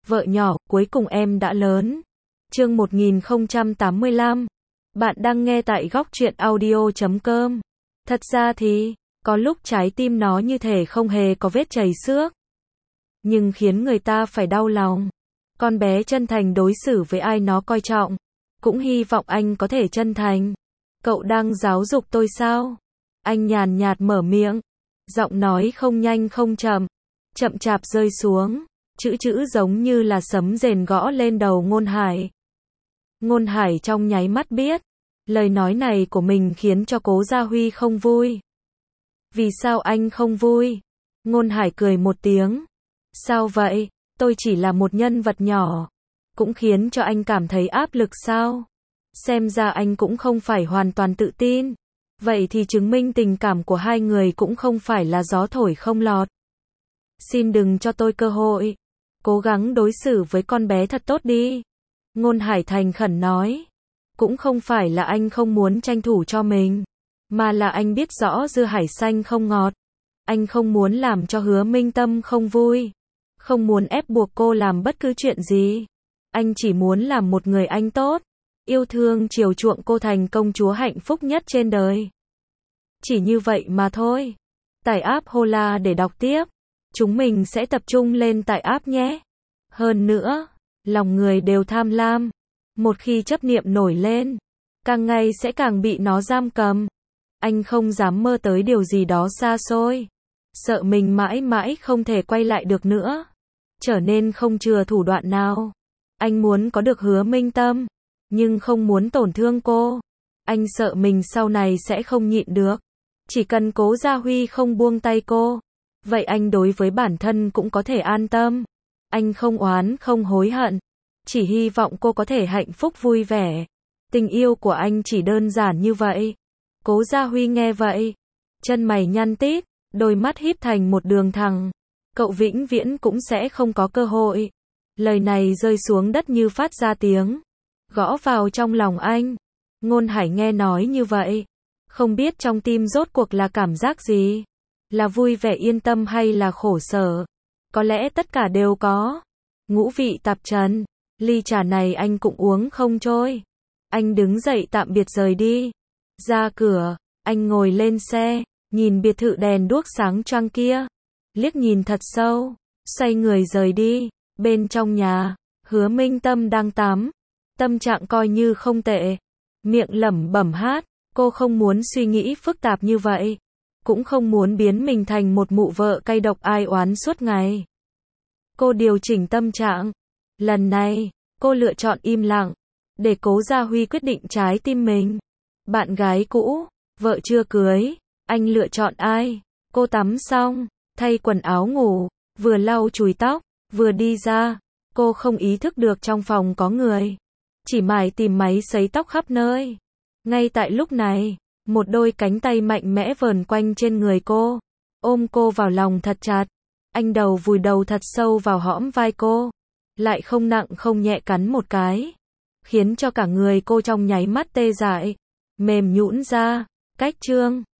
vợ nhỏ, cuối cùng em đã lớn. Chương 1085. Bạn đang nghe tại góc truyện audio.com. Thật ra thì, có lúc trái tim nó như thể không hề có vết chảy xước, nhưng khiến người ta phải đau lòng. Con bé chân thành đối xử với ai nó coi trọng, cũng hy vọng anh có thể chân thành. Cậu đang giáo dục tôi sao? Anh nhàn nhạt mở miệng, giọng nói không nhanh không chậm, chậm chạp rơi xuống, chữ chữ giống như là sấm rền gõ lên đầu Ngôn Hải. Ngôn Hải trong nháy mắt biết, lời nói này của mình khiến cho Cố Gia Huy không vui. Vì sao anh không vui? Ngôn Hải cười một tiếng. Sao vậy? Tôi chỉ là một nhân vật nhỏ, cũng khiến cho anh cảm thấy áp lực sao? Xem ra anh cũng không phải hoàn toàn tự tin. Vậy thì chứng minh tình cảm của hai người cũng không phải là gió thổi không lọt. Xin đừng cho tôi cơ hội. Cố gắng đối xử với con bé thật tốt đi. Ngôn Hải thành khẩn nói. Cũng không phải là anh không muốn tranh thủ cho mình, mà là anh biết rõ dưa hải xanh không ngọt. Anh không muốn làm cho Hứa Minh Tâm không vui, không muốn ép buộc cô làm bất cứ chuyện gì. Anh chỉ muốn làm một người anh tốt, yêu thương chiều chuộng cô thành công chúa hạnh phúc nhất trên đời. Chỉ như vậy mà thôi. Tải app Hola để đọc tiếp. Chúng mình sẽ tập trung lên tải app nhé. Hơn nữa, lòng người đều tham lam. Một khi chấp niệm nổi lên, càng ngày sẽ càng bị nó giam cầm. Anh không dám mơ tới điều gì đó xa xôi, sợ mình mãi mãi không thể quay lại được nữa, trở nên không chừa thủ đoạn nào. Anh muốn có được Hứa Minh Tâm, nhưng không muốn tổn thương cô. Anh sợ mình sau này sẽ không nhịn được. Chỉ cần Cố Gia Huy không buông tay cô, vậy anh đối với bản thân cũng có thể an tâm. Anh không oán không hối hận, chỉ hy vọng cô có thể hạnh phúc vui vẻ. Tình yêu của anh chỉ đơn giản như vậy. Cố Gia Huy nghe vậy, chân mày nhăn tít, đôi mắt híp thành một đường thẳng. Cậu vĩnh viễn cũng sẽ không có cơ hội. Lời này rơi xuống đất như phát ra tiếng, gõ vào trong lòng anh. Ngôn Hải nghe nói như vậy, không biết trong tim rốt cuộc là cảm giác gì, là vui vẻ yên tâm hay là khổ sở. Có lẽ tất cả đều có. Ngũ vị tạp trần, ly trà này anh cũng uống không trôi. Anh đứng dậy tạm biệt rời đi. Ra cửa, anh ngồi lên xe, nhìn biệt thự đèn đuốc sáng choang kia, liếc nhìn thật sâu, xoay người rời đi. Bên trong nhà, Hứa Minh Tâm đang tắm, tâm trạng coi như không tệ, miệng lẩm bẩm hát. Cô không muốn suy nghĩ phức tạp như vậy, cũng không muốn biến mình thành một mụ vợ cay độc ai oán suốt ngày. Cô điều chỉnh tâm trạng. Lần này, cô lựa chọn im lặng, để Cố Gia Huy quyết định trái tim mình. Bạn gái cũ, vợ chưa cưới, anh lựa chọn ai? Cô tắm xong, thay quần áo ngủ, vừa lau chùi tóc, vừa đi ra. Cô không ý thức được trong phòng có người, chỉ mải tìm máy sấy tóc khắp nơi. Ngay tại lúc này, một đôi cánh tay mạnh mẽ vờn quanh trên người cô, ôm cô vào lòng thật chặt. Anh đầu vùi đầu thật sâu vào hõm vai cô, lại không nặng không nhẹ cắn một cái, khiến cho cả người cô trong nháy mắt tê dại, mềm nhũn ra. Cách chương